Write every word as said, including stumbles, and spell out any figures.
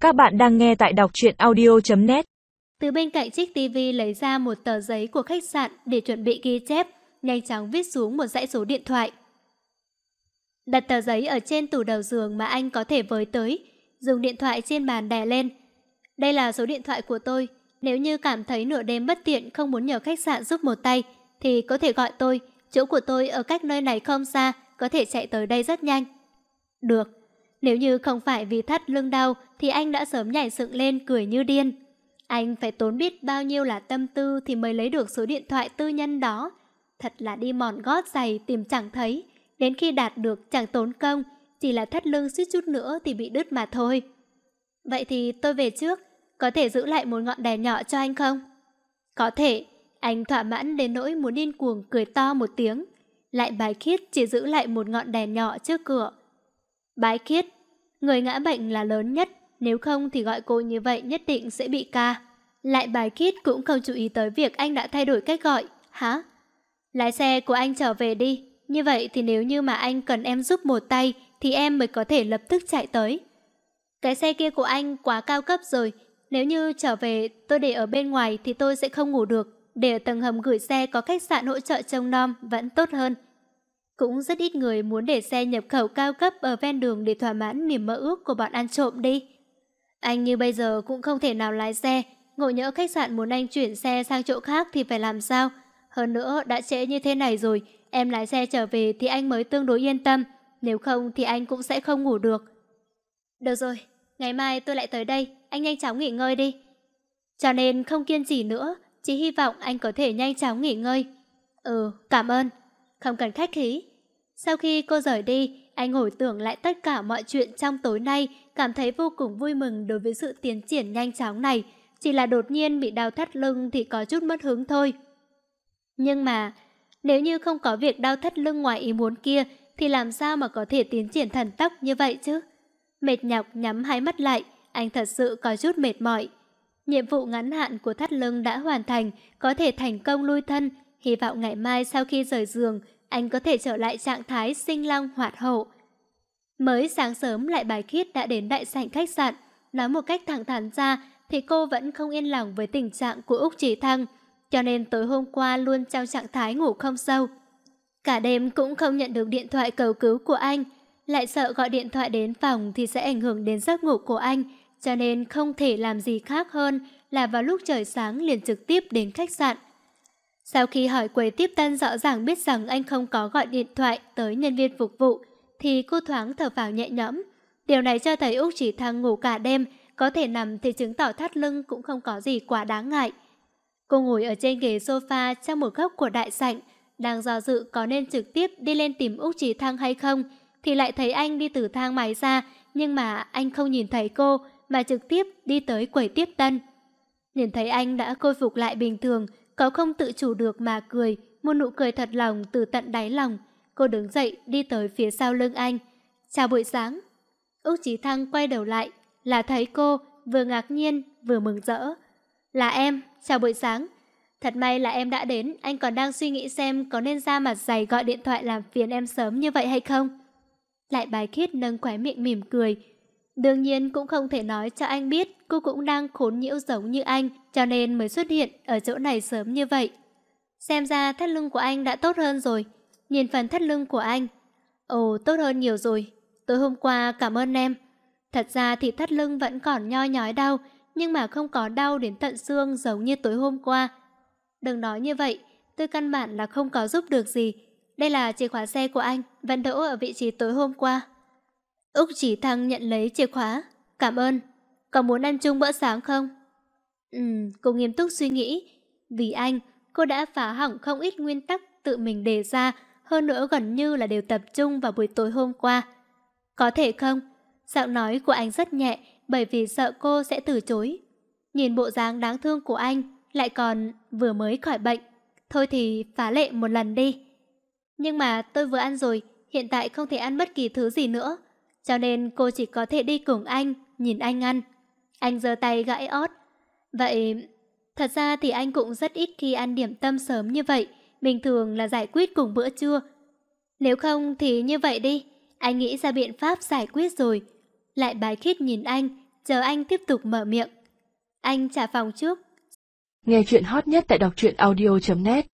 Các bạn đang nghe tại đọc truyện audio chấm net. Từ bên cạnh chiếc tivi lấy ra một tờ giấy của khách sạn để chuẩn bị ghi chép, nhanh chóng viết xuống một dãy số điện thoại. Đặt tờ giấy ở trên tủ đầu giường mà anh có thể với tới, dùng điện thoại trên bàn đè lên. Đây là số điện thoại của tôi, nếu như cảm thấy nửa đêm bất tiện không muốn nhờ khách sạn giúp một tay, thì có thể gọi tôi, chỗ của tôi ở cách nơi này không xa, có thể chạy tới đây rất nhanh. Được, nếu như không phải vì thắt lưng đau thì anh đã sớm nhảy dựng lên cười như điên. Anh phải tốn biết bao nhiêu là tâm tư thì mới lấy được số điện thoại tư nhân đó. Thật là đi mòn gót giày tìm chẳng thấy, đến khi đạt được chẳng tốn công, chỉ là thắt lưng suýt chút nữa thì bị đứt mà thôi. Vậy thì tôi về trước, có thể giữ lại một ngọn đèn nhỏ cho anh không? Có thể, anh thỏa mãn đến nỗi muốn điên cuồng cười to một tiếng. Lại Bái Khiết chỉ giữ lại một ngọn đèn nhỏ trước cửa. Bái Khiết, người ngã bệnh là lớn nhất, nếu không thì gọi cô như vậy nhất định sẽ bị ca. Lại Bái Khiết cũng không chú ý tới việc anh đã thay đổi cách gọi. Hả? Lái xe của anh trở về đi, như vậy thì nếu như mà anh cần em giúp một tay thì em mới có thể lập tức chạy tới. Cái xe kia của anh quá cao cấp rồi, nếu như trở về tôi để ở bên ngoài thì tôi sẽ không ngủ được. Để ở tầng hầm gửi xe có khách sạn hỗ trợ trông nom vẫn tốt hơn. Cũng rất ít người muốn để xe nhập khẩu cao cấp ở ven đường để thỏa mãn niềm mơ ước của bọn ăn trộm đi. Anh như bây giờ cũng không thể nào lái xe, ngộ nhỡ khách sạn muốn anh chuyển xe sang chỗ khác thì phải làm sao? Hơn nữa đã trễ như thế này rồi, em lái xe trở về thì anh mới tương đối yên tâm, nếu không thì anh cũng sẽ không ngủ được. Được rồi, ngày mai tôi lại tới đây, anh nhanh chóng nghỉ ngơi đi. Cho nên không kiên trì nữa, chỉ hy vọng anh có thể nhanh chóng nghỉ ngơi. Ừ, cảm ơn. Không cần khách khí. Sau khi cô rời đi, anh hồi tưởng lại tất cả mọi chuyện trong tối nay, cảm thấy vô cùng vui mừng đối với sự tiến triển nhanh chóng này. Chỉ là đột nhiên bị đau thắt lưng thì có chút mất hứng thôi. Nhưng mà, nếu như không có việc đau thắt lưng ngoài ý muốn kia, thì làm sao mà có thể tiến triển thần tốc như vậy chứ? Mệt nhọc nhắm hai mắt lại, anh thật sự có chút mệt mỏi. Nhiệm vụ ngắn hạn của thắt lưng đã hoàn thành, có thể thành công lui thân. Hy vọng ngày mai sau khi rời giường, anh có thể trở lại trạng thái sinh long hoạt hổ. Mới sáng sớm Lại Bái Khiết đã đến đại sảnh khách sạn. Nói một cách thẳng thắn ra thì cô vẫn không yên lòng với tình trạng của Úc Chí Thăng, cho nên tối hôm qua luôn trong trạng thái ngủ không sâu. Cả đêm cũng không nhận được điện thoại cầu cứu của anh, lại sợ gọi điện thoại đến phòng thì sẽ ảnh hưởng đến giấc ngủ của anh, cho nên không thể làm gì khác hơn là vào lúc trời sáng liền trực tiếp đến khách sạn. Sau khi hỏi quầy tiếp tân rõ ràng biết rằng anh không có gọi điện thoại tới nhân viên phục vụ, thì cô thoáng thở phào nhẹ nhõm. Điều này cho thấy Úc Chí Thăng ngủ cả đêm, có thể nằm thì chứng tỏ thắt lưng cũng không có gì quá đáng ngại. Cô ngồi ở trên ghế sofa trong một góc của đại sảnh, đang do dự có nên trực tiếp đi lên tìm Úc Chí Thăng hay không, thì lại thấy anh đi từ thang máy ra, nhưng mà anh không nhìn thấy cô, mà trực tiếp đi tới quầy tiếp tân. Nhìn thấy anh đã khôi phục lại bình thường, cậu không tự chủ được mà cười, một nụ cười thật lòng từ tận đáy lòng. Cô đứng dậy đi tới phía sau lưng anh. Chào buổi sáng. Úc Chí Thăng quay đầu lại, là thấy cô, vừa ngạc nhiên vừa mừng rỡ. Là em, chào buổi sáng. Thật may là em đã đến, anh còn đang suy nghĩ xem có nên ra mặt dày gọi điện thoại làm phiền em sớm như vậy hay không. Lại Bái Khiết nâng khóe miệng mỉm cười. Đương nhiên cũng không thể nói cho anh biết cô cũng đang khốn nhiễu giống như anh, cho nên mới xuất hiện ở chỗ này sớm như vậy. Xem ra thắt lưng của anh đã tốt hơn rồi. Nhìn phần thắt lưng của anh. Ồ, tốt hơn nhiều rồi. Tối hôm qua cảm ơn em. Thật ra thì thắt lưng vẫn còn nhoi nhói đau, nhưng mà không có đau đến tận xương giống như tối hôm qua. Đừng nói như vậy, tôi căn bản là không có giúp được gì. Đây là chìa khóa xe của anh, vẫn đỗ ở vị trí tối hôm qua. Úc Chí Thăng nhận lấy chìa khóa. Cảm ơn. Có muốn ăn chung bữa sáng không? Ừm, cô nghiêm túc suy nghĩ. Vì anh, cô đã phá hỏng không ít nguyên tắc tự mình đề ra, hơn nữa gần như là đều tập trung vào buổi tối hôm qua. Có thể không? Giọng nói của anh rất nhẹ, bởi vì sợ cô sẽ từ chối. Nhìn bộ dáng đáng thương của anh, lại còn vừa mới khỏi bệnh. Thôi thì phá lệ một lần đi. Nhưng mà tôi vừa ăn rồi, hiện tại không thể ăn bất kỳ thứ gì nữa. Cho nên cô chỉ có thể đi cùng anh, nhìn anh ăn. Anh giơ tay gãi ót. Vậy, thật ra thì anh cũng rất ít khi ăn điểm tâm sớm như vậy. Bình thường là giải quyết cùng bữa trưa. Nếu không thì như vậy đi, anh nghĩ ra biện pháp giải quyết rồi. Lại Bái Khiết nhìn anh, chờ anh tiếp tục mở miệng. Anh trả phòng trước. Nghe chuyện hot nhất tại đọc truyện audio chấm net.